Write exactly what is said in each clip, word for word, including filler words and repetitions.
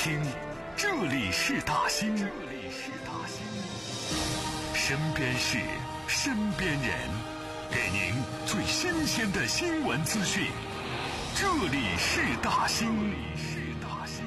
听，这里是大兴，这里是大兴，身边事，身边人，给您最新鲜的新闻资讯。这里是大兴，这里是大兴。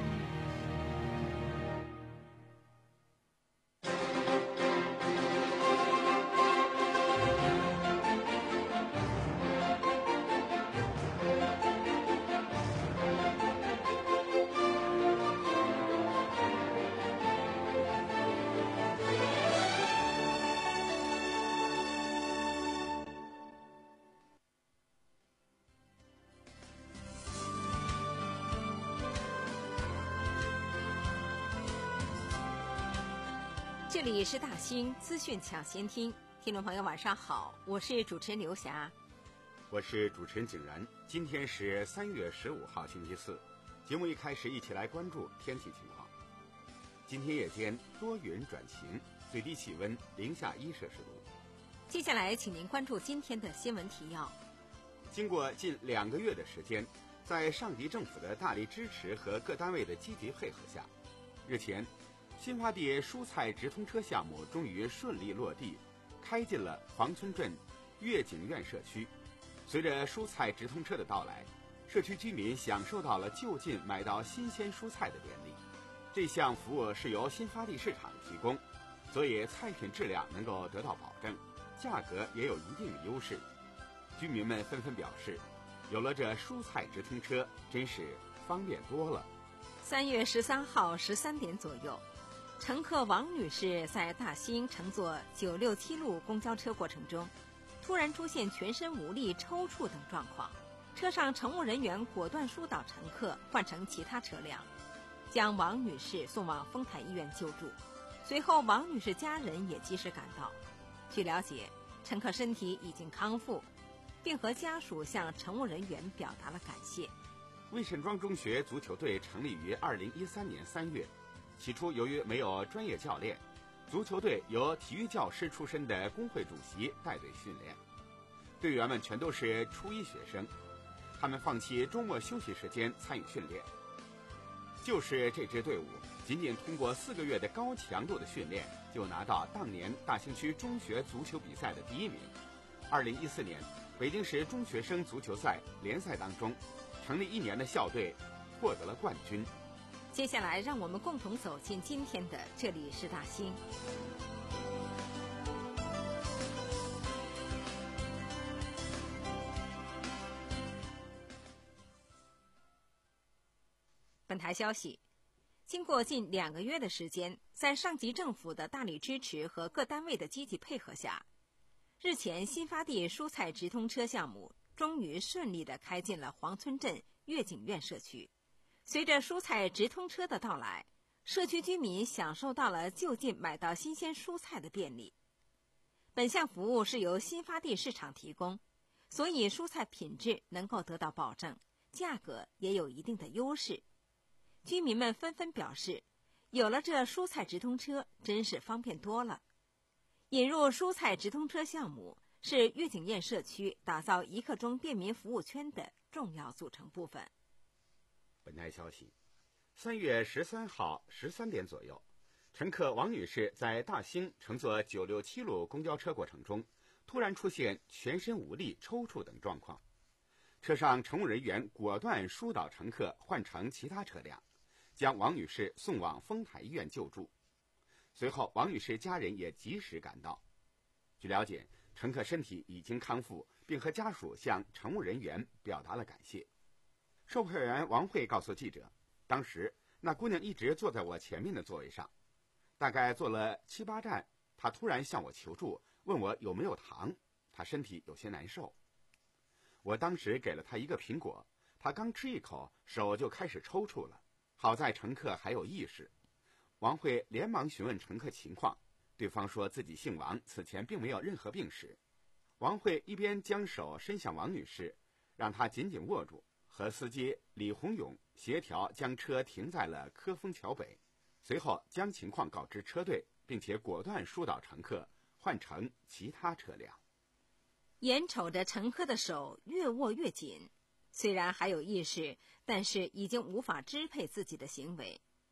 这里是大兴资讯抢先听，听众朋友晚上好，我是主持人刘霞， 我是主持人景然。今天是三月十五号星期四，节目一开始一起来关注天气情况。今天夜间多云转晴，最低气温零下一摄氏度。 接下来请您关注今天的新闻提要。 经过近两个月的时间，在上级政府的大力支持和各单位的积极配合下，日前新发地蔬菜直通车项目终于顺利落地，开进了黄村镇悦景苑社区。随着蔬菜直通车的到来，社区居民享受到了就近买到新鲜蔬菜的便利。这项服务是由新发地市场提供，所以菜品质量能够得到保证，价格也有一定的优势。居民们纷纷表示，有了这蔬菜直通车，真是方便多了。 三月十三号十三点左右，乘客王女士在大兴乘坐九六七路公交车过程中，突然出现全身无力、抽搐等状况，车上乘务人员果断疏导乘客换乘其他车辆，将王女士送往丰台医院救助。随后王女士家人也及时赶到。据了解，乘客身体已经康复，并和家属向乘务人员表达了感谢。 魏沈庄中学足球队成立于二零一三年三月，起初由于没有专业教练，足球队由体育教师出身的工会主席带队训练，队员们全都是初一学生，他们放弃周末休息时间参与训练。就是这支队伍仅仅通过四个月的高强度的训练，就拿到当年大兴区中学足球比赛的第一名。二零一四年北京市中学生足球赛联赛当中，成立一年的校队获得了冠军。 接下来让我们共同走进今天的这里是大兴。本台消息，经过近两个月的时间，在上级政府的大力支持和各单位的积极配合下，日前新发地蔬菜直通车项目终于顺利地开进了黄村镇悦景苑社区。随着蔬菜直通车的到来，社区居民享受到了就近买到新鲜蔬菜的便利。本项服务是由新发地市场提供，所以蔬菜品质能够得到保证，价格也有一定的优势。居民们纷纷表示，有了这蔬菜直通车，真是方便多了。引入蔬菜直通车项目是悦景苑社区打造一刻钟便民服务圈的重要组成部分。 本台消息，三月十三号十三点左右，乘客王女士在大兴乘坐九六七路公交车过程中，突然出现全身无力、抽搐等状况。车上乘务人员果断疏导乘客换乘其他车辆，将王女士送往丰台医院救助。随后王女士家人也及时赶到。据了解，乘客身体已经康复，并和家属向乘务人员表达了感谢。售票员王慧告诉记者，当时那姑娘一直坐在我前面的座位上，大概坐了七八站，她突然向我求助，问我有没有糖，她身体有些难受。我当时给了她一个苹果，她刚吃一口，手就开始抽搐了，好在乘客还有意识。王慧连忙询问乘客情况，对方说自己姓王，此前并没有任何病史。王慧一边将手伸向王女士，让她紧紧握住，和司机李洪勇协调将车停在了科丰桥北，随后将情况告知车队，并且果断疏导乘客换乘其他车辆。 眼瞅着乘客的手越握越紧，虽然还有意识，但是已经无法支配自己的行为。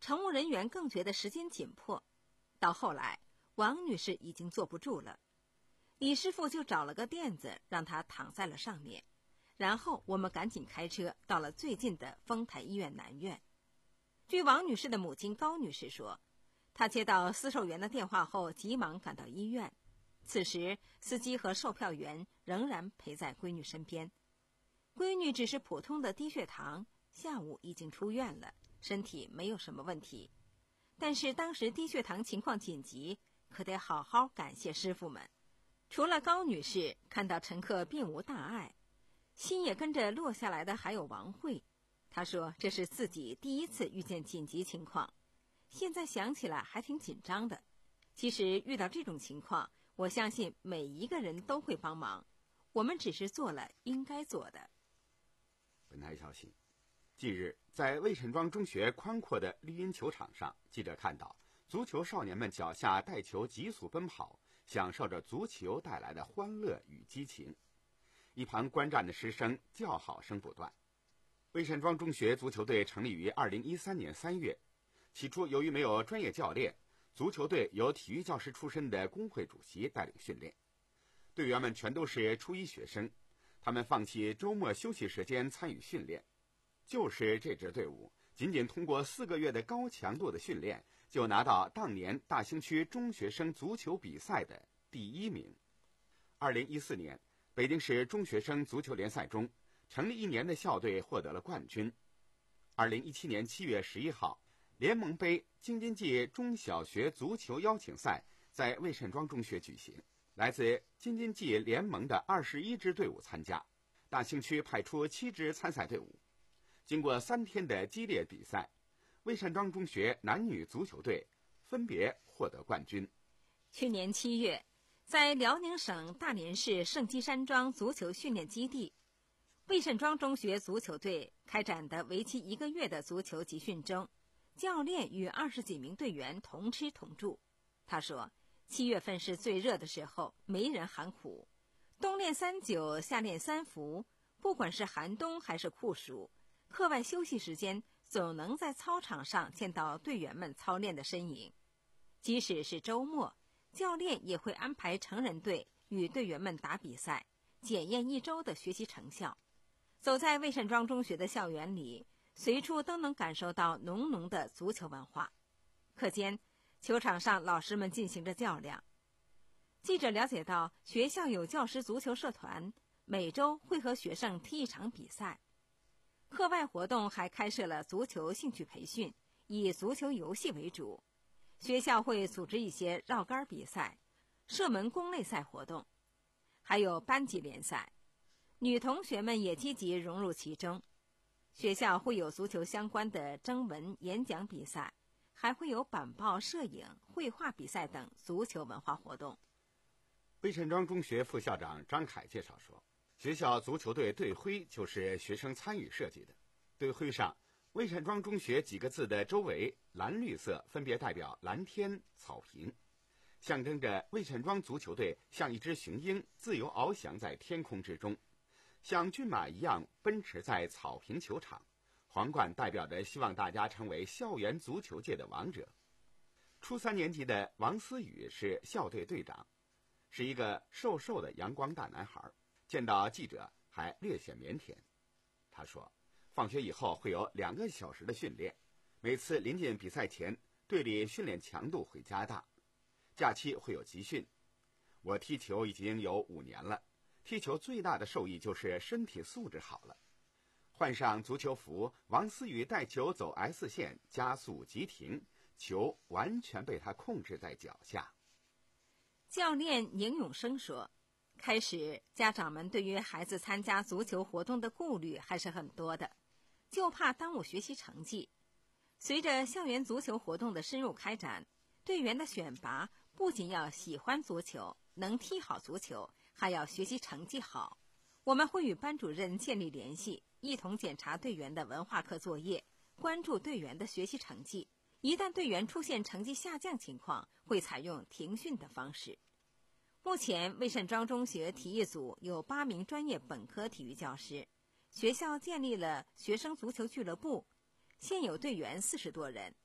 乘务人员更觉得时间紧迫。到后来，王女士已经坐不住了，李师傅就找了个垫子让她躺在了上面，然后我们赶紧开车到了最近的丰台医院南院。据王女士的母亲高女士说，她接到司售员的电话后急忙赶到医院，此时司机和售票员仍然陪在闺女身边。闺女只是普通的低血糖，下午已经出院了，身体没有什么问题。但是当时低血糖情况紧急，可得好好感谢师傅们。除了高女士看到乘客并无大碍，心也跟着落下来的还有王慧。她说这是自己第一次遇见紧急情况，现在想起来还挺紧张的。其实遇到这种情况，我相信每一个人都会帮忙，我们只是做了应该做的。 本台消息，近日在魏沈庄中学宽阔的绿茵球场上，记者看到足球少年们脚下带球急速奔跑，享受着足球带来的欢乐与激情。一旁观战的师生叫好声不断。魏沈庄中学足球队成立于二零一三年三月，起初由于没有专业教练，足球队由体育教师出身的工会主席带领训练，队员们全都是初一学生，他们放弃周末休息时间参与训练。就是这支队伍仅仅通过四个月的高强度的训练，就拿到当年大兴区中学生足球比赛的第一名。二零一四年，北京市中学生足球联赛中，成立一年的校队获得了冠军。二零一七年七月十一号，联盟杯京津冀中小学足球邀请赛在魏沈庄中学举行，来自京津冀联盟的二十一支队伍参加，大兴区派出七支参赛队伍。经过三天的激烈比赛，魏沈庄中学男女足球队分别获得冠军。 去年七月，在辽宁省大连市圣基山庄足球训练基地，魏沈庄中学足球队开展的为期一个月的足球集训中，教练与二十几名队员同吃同住。他说，七月份是最热的时候，没人喊苦，冬练三九，夏练三伏，不管是寒冬还是酷暑，课外休息时间总能在操场上见到队员们操练的身影。即使是周末，教练也会安排成人队与队员们打比赛，检验一周的学习成效。走在魏沈庄中学的校园里，随处都能感受到浓浓的足球文化。课间，球场上老师们进行着较量。记者了解到，学校有教师足球社团，每周会和学生踢一场比赛。课外活动还开设了足球兴趣培训，以足球游戏为主。学校会组织一些绕杆比赛、射门攻类赛活动，还有班级联赛。女同学们也积极融入其中。学校会有足球相关的征文、演讲比赛，还会有板报、摄影、绘画比赛等足球文化活动。 魏沈庄中学副校长张凯介绍说，学校足球队队徽就是学生参与设计的。队徽上魏沈庄中学几个字的周围蓝绿色分别代表蓝天、草坪，象征着魏沈庄足球队像一只雄鹰，自由翱翔在天空之中，像骏马一样奔驰在草坪球场。皇冠代表着希望大家成为校园足球界的王者。初三年级的王思雨是校队队长，是一个瘦瘦的阳光大男孩，见到记者还略显腼腆。他说，放学以后会有两个小时的训练，每次临近比赛前，队里训练强度会加大，假期会有集训。我踢球已经有五年了，踢球最大的受益就是身体素质好了。换上足球服，王思雨带球走 S 线，加速急停，球完全被他控制在脚下。 教练宁永生说，开始家长们对于孩子参加足球活动的顾虑还是很多的，就怕耽误学习成绩。随着校园足球活动的深入开展，队员的选拔不仅要喜欢足球，能踢好足球，还要学习成绩好。我们会与班主任建立联系，一同检查队员的文化课作业，关注队员的学习成绩。一旦队员出现成绩下降情况，会采用停训的方式。目前魏沈庄中学体育组有八名专业本科体育教师，学校建立了学生足球俱乐部，现有队员四十多人。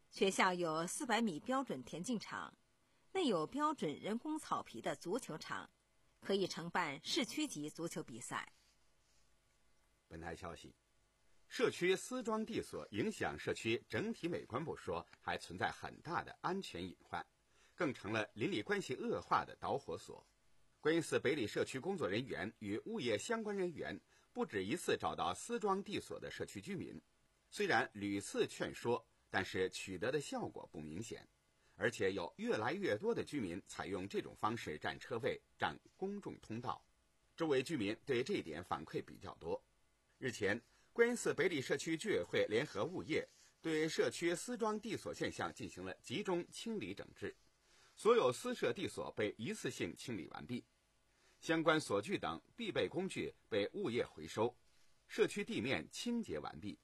学校有四百米标准田径场，内有标准人工草皮的足球场，可以承办市区级足球比赛。 本台消息，社区私装地所影响社区整体美观不说，还存在很大的安全隐患，更成了邻里关系恶化的导火索。观音寺北里社区工作人员与物业相关人员不止一次找到私装地所的社区居民，虽然屡次劝说，但是取得的效果不明显，而且有越来越多的居民采用这种方式占车位、占公众通道。周围居民对这一点反馈比较多。日前，观音寺北里社区居委会联合物业对社区私装地所现象进行了集中清理整治，所有私设地所被一次性清理完毕，相关锁具等必备工具被物业回收，社区地面清洁完毕。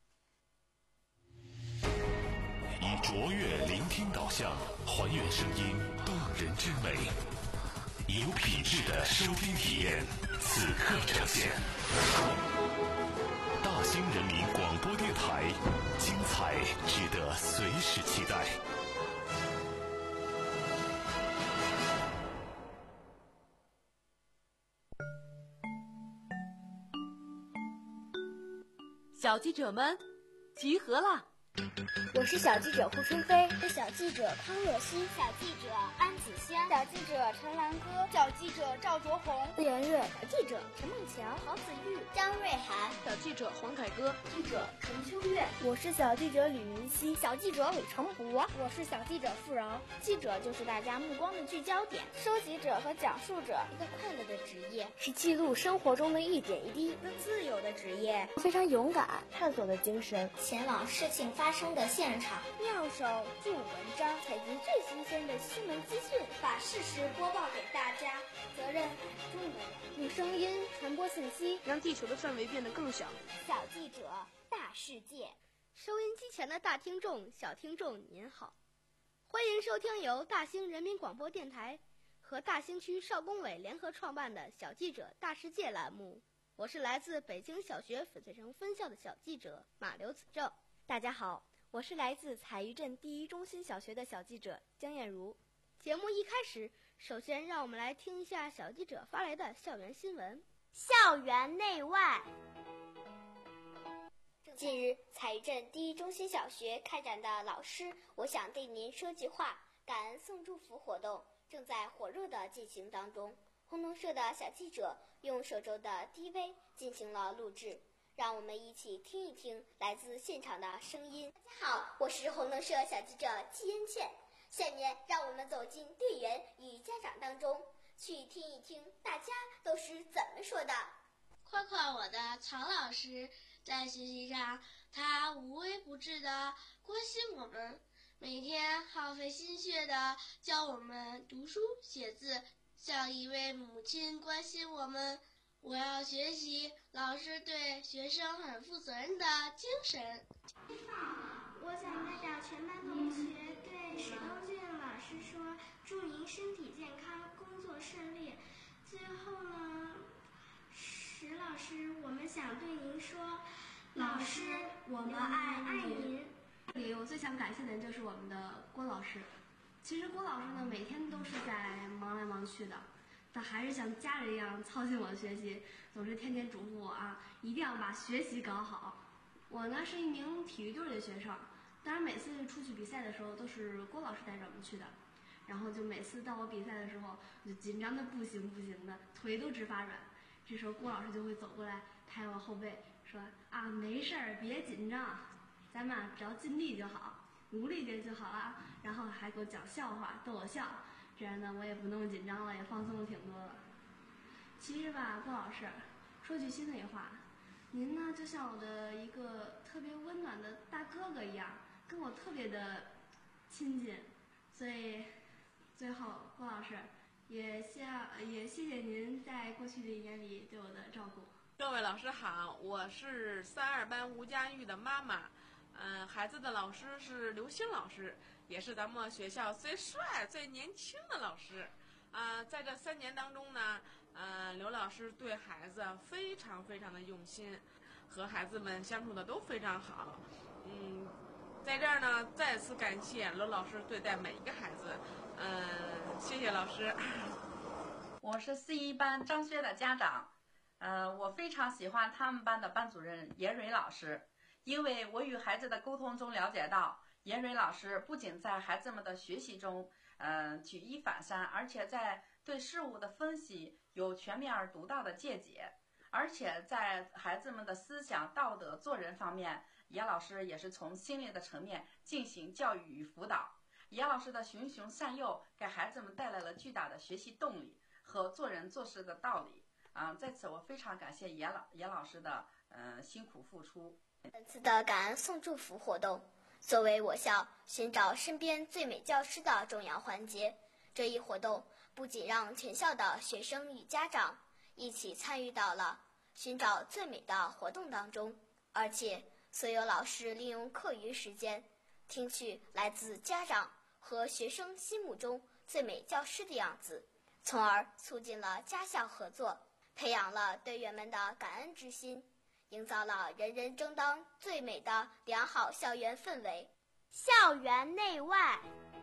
以卓越聆听导向，还原声音动人之美，以有品质的收听体验，此刻呈现。大兴人民广播电台，精彩值得随时期待。 小记者们集合啦！ 我是小记者胡春飞， 是小记者康若曦， 小记者安子香， 小记者陈兰歌， 小记者赵卓红， 顾妍月， 小记者陈梦桥， 郝子玉， 张瑞涵， 小记者黄凯歌， 记者陈秋月， 我是小记者吕云熙， 小记者李成博， 我是小记者付饶。 记者就是大家目光的聚焦点， 收集者和讲述者， 一个快乐的职业， 是记录生活中的一点一滴， 一个自由的职业， 非常勇敢，探索的精神， 前往事情发生的现场。 妙手著文章，采集最新鲜的新闻资讯， 把事实播报给大家。责任很重的人， 用声音传播信息， 让地球的范围变得更小。 小记者，大世界。 收音机前的大听众、小听众您好，欢迎收听由大兴人民广播电台和大兴区少工委联合创办的《小记者大世界》栏目。我是来自北京小学翡翠城分校的小记者马刘子正。 大家好，我是来自采育镇第一中心小学的小记者江艳茹。 节目一开始，首先让我们来听一下小记者发来的校园新闻。 校园内外。近日，采育镇第一中心小学开展的老师我想对您说句话感恩送祝福活动正在火热的进行当中。红农社的小记者用手中的 D V 进行了录制，让我们一起听一听来自现场的声音。大家好，我是红农社小记者季恩倩，下面让我们走进队员与家长当中，去听一听大家都是怎么说的。 夸夸我的曹老师，在学习上他无微不至的关心我们，每天耗费心血的教我们读书写字，像一位母亲关心我们。我要学习老师对学生很负责任的精神。 我想代表全班同学对史东俊老师说，祝您身体健康，工作顺利。最后呢，史老师，我们想对您说，老师，我们爱爱您。 这里我最想感谢的就是我们的郭老师。其实郭老师呢，每天都是在忙来忙去的，他还是像家人一样操心我的学习，总是天天嘱咐我啊，一定要把学习搞好。我呢是一名体育队的学生，当然每次出去比赛的时候都是郭老师带着我们去的，然后就每次到我比赛的时候，我就紧张的不行不行的，腿都直发软。这时候郭老师就会走过来拍我后背，说啊，没事儿，别紧张，咱们只要尽力就好，努力点就好了。然后还给我讲笑话，逗我笑，这样呢我也不那么紧张了，也放松了挺多了。其实吧，郭老师，说句心里话，您呢就像我的一个特别温暖的大哥哥一样，跟我特别的亲近。所以最后郭老师也向也谢谢您在过去的一年里对我的照顾。 各位老师好，我是三二班吴佳玉的妈妈。嗯、呃，孩子的老师是刘星老师，也是咱们学校最帅最年轻的老师。啊、呃，在这三年当中呢，呃，刘老师对孩子非常非常的用心，和孩子们相处的都非常好。嗯， 在这儿呢，再次感谢罗老师对待每一个孩子，嗯，谢谢老师。 我是四一班张轩的家长，呃，我非常喜欢他们班的班主任严蕊老师，因为我与孩子的沟通中了解到，严蕊老师不仅在孩子们的学习中，呃，举一反三，而且在对事物的分析有全面而独到的见解，而且在孩子们的思想、道德、做人方面，严老师也是从心理的层面进行教育与辅导。严老师的循循善诱，给孩子们带来了巨大的学习动力和做人做事的道理。啊、呃，在此我非常感谢严老严老师的呃辛苦付出。 本次的感恩送祝福活动，作为我校寻找身边最美教师的重要环节，这一活动不仅让全校的学生与家长一起参与到了寻找最美的活动当中，而且所有老师利用课余时间听取来自家长和学生心目中最美教师的样子，从而促进了家校合作，培养了队员们的感恩之心，营造了人人争当最美的良好校园氛围。 校园内外，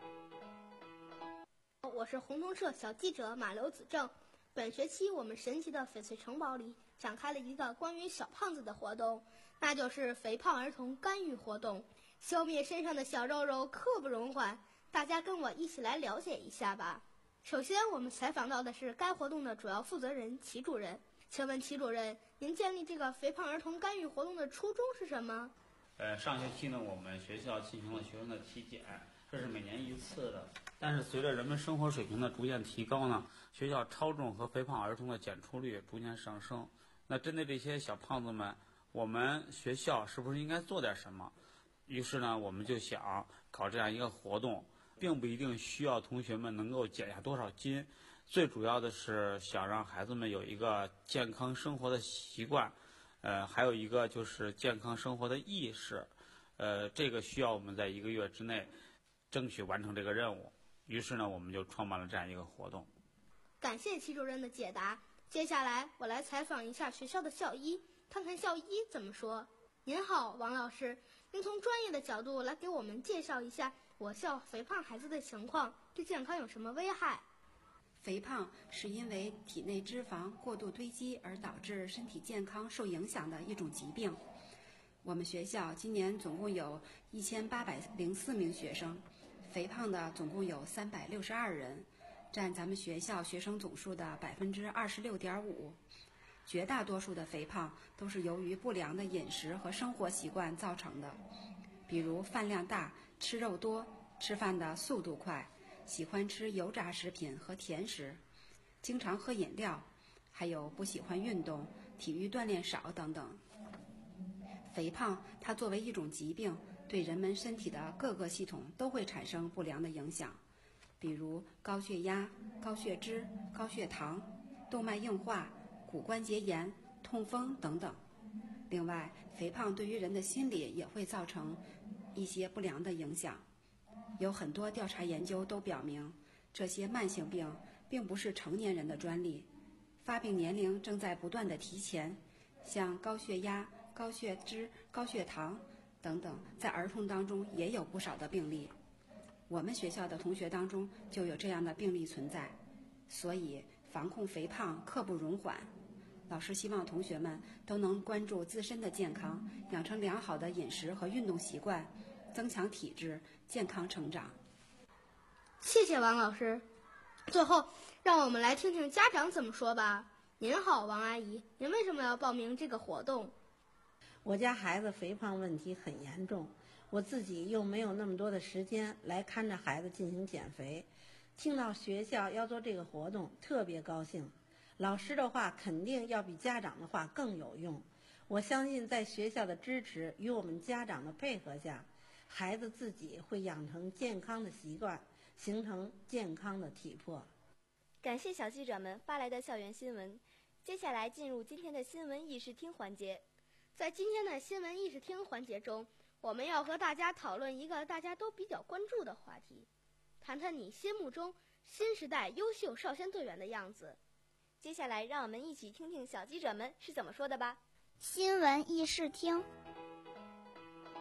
我是红通社小记者马刘子正。本学期我们神奇的翡翠城堡里展开了一个关于小胖子的活动，那就是肥胖儿童干预活动，消灭身上的小肉肉刻不容缓。大家跟我一起来了解一下吧。首先我们采访到的是该活动的主要负责人齐主任。请问齐主任，您建立这个肥胖儿童干预活动的初衷是什么？ 呃，上学期呢，我们学校进行了学生的体检，这是每年一次的。但是随着人们生活水平的逐渐提高呢，学校超重和肥胖儿童的检出率逐渐上升。那针对这些小胖子们，我们学校是不是应该做点什么？于是呢，我们就想搞这样一个活动，并不一定需要同学们能够减下多少斤，最主要的是想让孩子们有一个健康生活的习惯，呃，还有一个就是健康生活的意识，呃，这个需要我们在一个月之内争取完成这个任务。于是呢，我们就创办了这样一个活动。 感谢齐主任的解答。接下来我来采访一下学校的校医，看看校医怎么说。您好，王老师，您从专业的角度来给我们介绍一下我校肥胖孩子的情况，对健康有什么危害？ 肥胖是因为体内脂肪过度堆积而导致身体健康受影响的一种疾病。我们学校今年总共有一千八百零四名学生，肥胖的总共有三百六十二人，占咱们学校学生总数的百分之二十六点五。绝大多数的肥胖都是由于不良的饮食和生活习惯造成的，比如饭量大、吃肉多、吃饭的速度快、喜欢吃油炸食品和甜食、经常喝饮料，还有不喜欢运动、体育锻炼少等等。肥胖它作为一种疾病，对人们身体的各个系统都会产生不良的影响，比如高血压、高血脂、高血糖、动脉硬化、骨关节炎、痛风等等。另外，肥胖对于人的心理也会造成一些不良的影响。有很多调查研究都表明，这些慢性病并不是成年人的专利，发病年龄正在不断的提前，像高血压、高血脂、高血糖等等，在儿童当中也有不少的病例。我们学校的同学当中就有这样的病例存在，所以防控肥胖刻不容缓。老师希望同学们都能关注自身的健康，养成良好的饮食和运动习惯，增强体质，健康成长。 谢谢王老师。最后，让我们来听听家长怎么说吧。您好，王阿姨，您为什么要报名这个活动？ 我家孩子肥胖问题很严重，我自己又没有那么多的时间来看着孩子进行减肥，听到学校要做这个活动，特别高兴。老师的话肯定要比家长的话更有用。我相信在学校的支持与我们家长的配合下，孩子自己会养成健康的习惯，形成健康的体魄。 感谢小记者们发来的校园新闻。接下来进入今天的新闻议事厅环节。 在今天的新闻议事厅环节中，我们要和大家讨论一个大家都比较关注的话题，谈谈你心目中新时代优秀少先队员的样子。 接下来让我们一起听听小记者们是怎么说的吧。 新闻议事厅。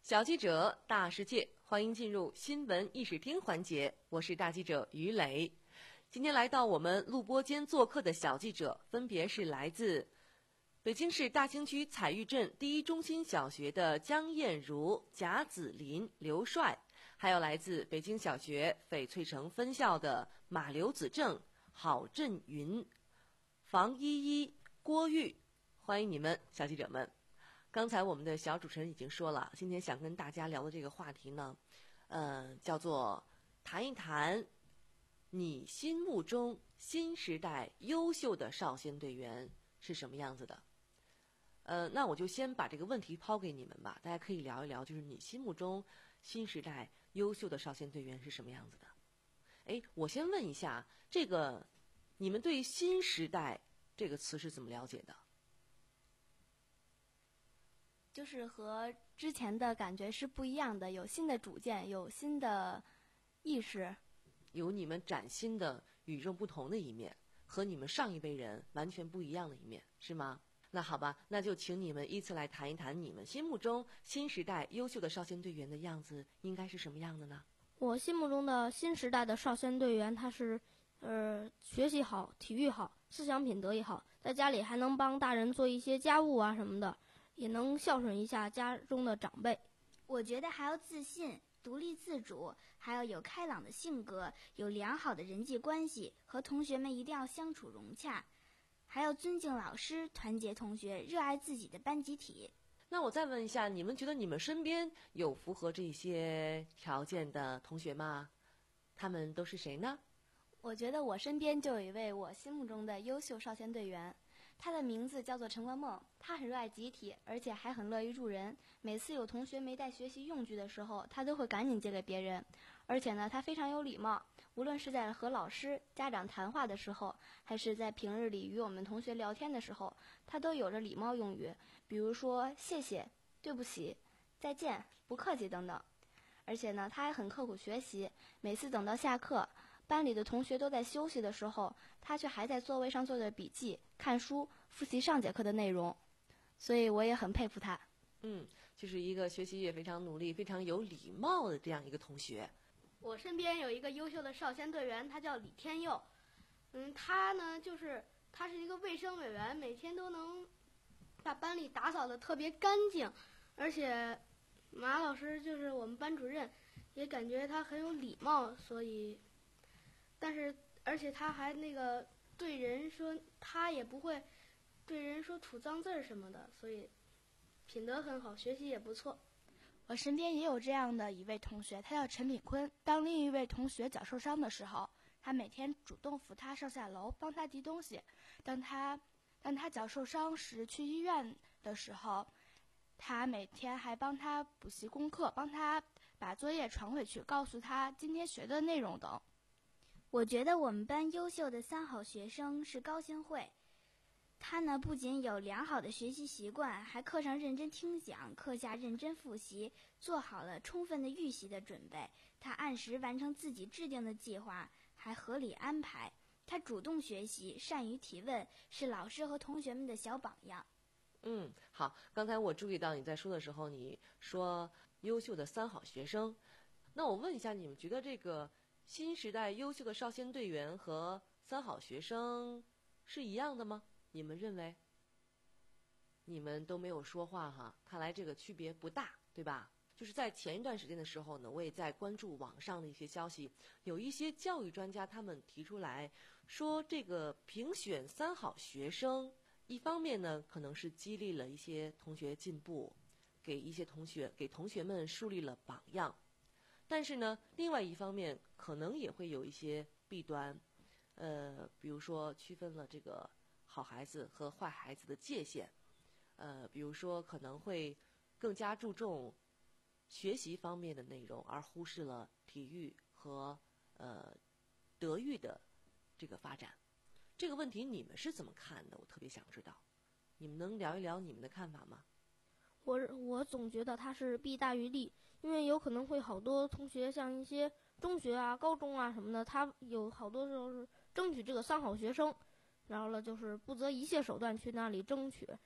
小记者大世界，欢迎进入新闻议事厅环节，我是大记者于磊。今天来到我们录播间做客的小记者，分别是来自北京市大兴区彩玉镇第一中心小学的江艳茹、贾子林、刘帅，还有来自北京小学翡翠城分校的马刘子正、郝振云、房依依、郭玉，欢迎你们，小记者们。刚才我们的小主持人已经说了，今天想跟大家聊的这个话题呢，呃，叫做谈一谈你心目中新时代优秀的少先队员是什么样子的。呃，那我就先把这个问题抛给你们吧，大家可以聊一聊，就是你心目中新时代优秀的少先队员是什么样子的。哎，我先问一下，这个你们对新时代这个词是怎么了解的？ 就是和之前的感觉是不一样的，有新的主见，有新的意识， 有你们崭新的与众不同的一面，和你们上一辈人完全不一样的一面，是吗？那好吧，那就请你们依次来谈一谈你们心目中新时代优秀的少先队员的样子应该是什么样的呢？ 我心目中的新时代的少先队员，他是呃学习好，体育好，思想品德也好，在家里还能帮大人做一些家务啊什么的，也能孝顺一下家中的长辈。 我觉得还要自信、独立自主，还要有开朗的性格，有良好的人际关系，和同学们一定要相处融洽，还要尊敬老师，团结同学，热爱自己的班集体。 那我再问一下，你们觉得你们身边有符合这些条件的同学吗？他们都是谁呢？ 我觉得我身边就有一位我心目中的优秀少先队员，他的名字叫做陈国梦，他很热爱集体，而且还很乐于助人。每次有同学没带学习用具的时候，他都会赶紧借给别人。而且呢，他非常有礼貌，无论是在和老师、家长谈话的时候，还是在平日里与我们同学聊天的时候，他都有着礼貌用语，比如说谢谢、对不起、再见、不客气等等。而且呢，他还很刻苦学习，每次等到下课，班里的同学都在休息的时候，他却还在座位上做着笔记、看书、复习上节课的内容，所以我也很佩服他。 嗯，就是一个学习也非常努力、非常有礼貌的这样一个同学。 我身边有一个优秀的少先队员，他叫李天佑。嗯，他呢，就是他是一个卫生委员，每天都能把班里打扫得特别干净，而且马老师就是我们班主任，也感觉他很有礼貌，所以，但是而且他还那个对人说，他也不会对人说吐脏字儿什么的，所以品德很好，学习也不错。 我身边也有这样的一位同学，他叫陈炳坤。当另一位同学脚受伤的时候，他每天主动扶他上下楼，帮他提东西。当他当他脚受伤时去医院的时候，他每天还帮他补习功课，帮他把作业传回去，告诉他今天学的内容等。我觉得我们班优秀的三好学生是高新慧。他呢，不仅有良好的学习习惯，还课上认真听讲，课下认真复习，做好了充分的预习的准备。他按时完成自己制定的计划，还合理安排。他主动学习，善于提问，是老师和同学们的小榜样。 嗯，好。刚才我注意到你在说的时候，你说优秀的三好学生。那我问一下，你们觉得这个新时代优秀的少先队员和三好学生是一样的吗？你们认为？你们都没有说话哈，看来这个区别不大，对吧？就是在前一段时间的时候呢，我也在关注网上的一些消息，有一些教育专家他们提出来说，这个评选三好学生，一方面呢可能是激励了一些同学进步，给一些同学给同学们树立了榜样，但是呢，另外一方面可能也会有一些弊端，呃，比如说区分了这个好孩子和坏孩子的界限，呃，比如说可能会更加注重学习方面的内容，而忽视了体育和呃德育的这个发展。这个问题你们是怎么看的？我特别想知道，你们能聊一聊你们的看法吗？ 我我总觉得它是弊大于利，因为有可能会好多同学，像一些中学啊、高中啊什么的，他有好多时候是争取这个三好学生。然后呢，就是不择一切手段去那里争取，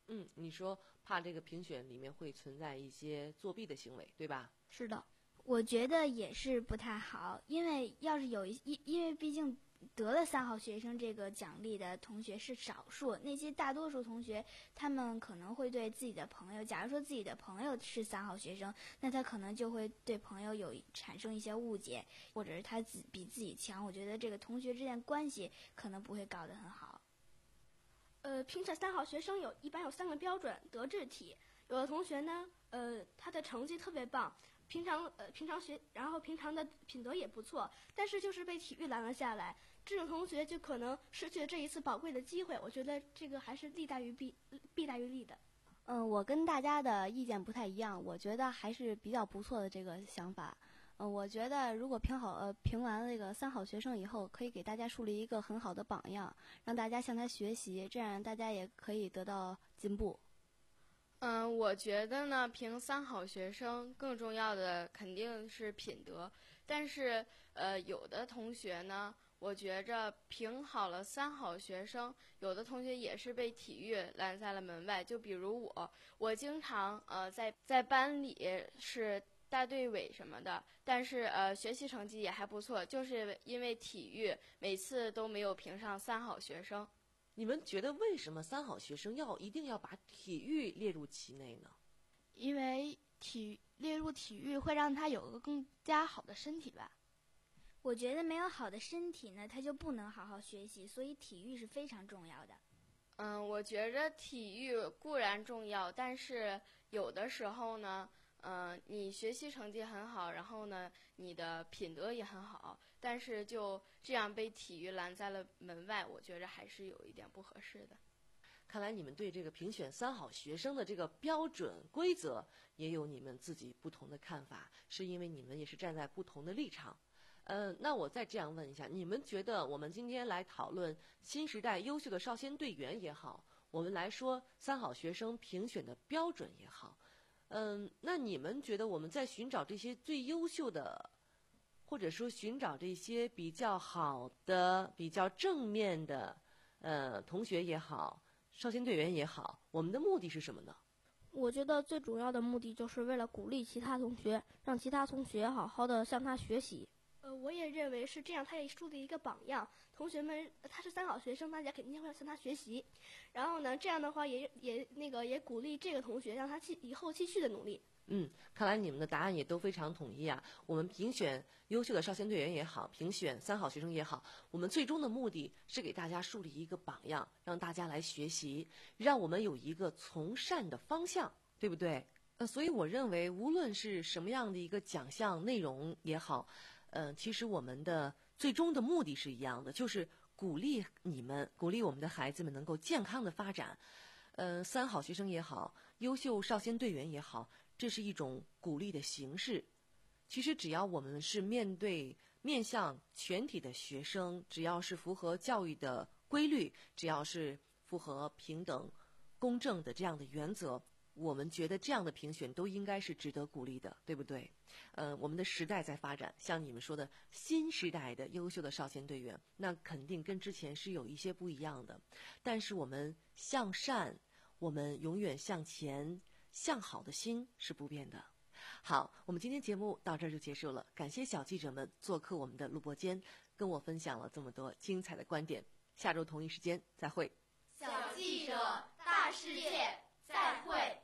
嗯，你说怕这个评选里面会存在一些作弊的行为，对吧？ 是的， 我觉得也是不太好，因为要是有一因因为毕竟得了三好学生这个奖励的同学是少数，那些大多数同学他们可能会对自己的朋友，假如说自己的朋友是三好学生，那他可能就会对朋友有产生一些误解，或者是他自比自己强，我觉得这个同学之间关系可能不会搞得很好。 呃，评审三好学生有一般有三个标准：德智体。有的同学呢，呃，他的成绩特别棒，平常呃平常学，然后平常的品德也不错，但是就是被体育拦了下来，这种同学就可能失去了这一次宝贵的机会。我觉得这个还是利大于弊，弊大于利的。 嗯，我跟大家的意见不太一样，我觉得还是比较不错的这个想法。嗯，我觉得如果评好呃评完这个三好学生以后，可以给大家树立一个很好的榜样，让大家向他学习，这样大家也可以得到进步。 嗯，我觉得呢，评三好学生更重要的肯定是品德，但是呃，有的同学呢，我觉着评好了三好学生，有的同学也是被体育拦在了门外。就比如我，我经常呃在在班里是大队委什么的，但是呃学习成绩也还不错，就是因为体育每次都没有评上三好学生。 你们觉得为什么三好学生要一定要把体育列入其内呢？ 因为体列入体育会让他有个更加好的身体吧。 我觉得没有好的身体呢，他就不能好好学习，所以体育是非常重要的。 嗯，我觉着体育固然重要，但是有的时候呢，嗯、呃，你学习成绩很好，然后呢，你的品德也很好，但是就这样被体育拦在了门外，我觉着还是有一点不合适的。 看来你们对这个评选三好学生的这个标准规则也有你们自己不同的看法，是因为你们也是站在不同的立场。呃，那我再这样问一下，你们觉得我们今天来讨论新时代优秀的少先队员也好，我们来说三好学生评选的标准也好，嗯、呃，那你们觉得我们在寻找这些最优秀的，或者说寻找这些比较好的、比较正面的，呃，同学也好，少先队员也好，我们的目的是什么呢？ 我觉得最主要的目的就是为了鼓励其他同学，让其他同学好好的向他学习。呃，我也认为是这样，他也树立一个榜样。同学们，他是三好学生，大家肯定会向他学习。然后呢，这样的话也也那个也鼓励这个同学，让他继以后继续的努力。 嗯，看来你们的答案也都非常统一啊。我们评选优秀的少先队员也好，评选三好学生也好，我们最终的目的是给大家树立一个榜样，让大家来学习，让我们有一个从善的方向，对不对？呃，所以我认为，无论是什么样的一个奖项内容也好，呃，其实我们的最终的目的是一样的，就是鼓励你们，鼓励我们的孩子们能够健康的发展。呃，三好学生也好，优秀少先队员也好，这是一种鼓励的形式。其实只要我们是面对面向全体的学生，只要是符合教育的规律，只要是符合平等公正的这样的原则，我们觉得这样的评选都应该是值得鼓励的，对不对？呃，我们的时代在发展，像你们说的新时代的优秀的少先队员，那肯定跟之前是有一些不一样的。但是我们向善，我们永远向前，向好的心是不变的。好，我们今天节目到这儿就结束了，感谢小记者们做客我们的录播间，跟我分享了这么多精彩的观点。下周同一时间再会。 小记者大世界，再会。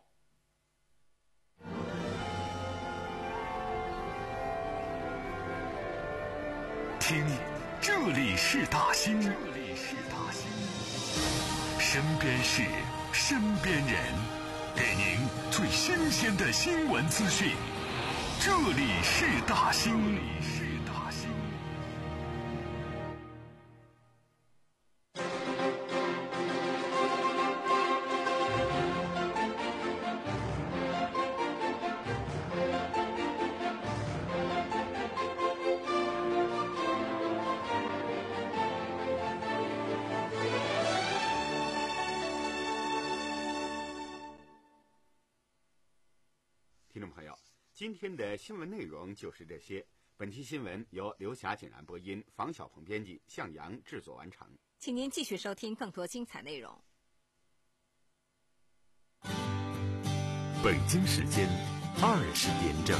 听，这里是大兴，这里是大兴，身边事，身边人，给您最新鲜的新闻资讯。这里是大兴，这里是大兴。 听众朋友，今天的新闻内容就是这些。本期新闻由刘霞简然播音，房小鹏编辑，向阳制作完成。 请您继续收听更多精彩内容。 北京时间二十点整。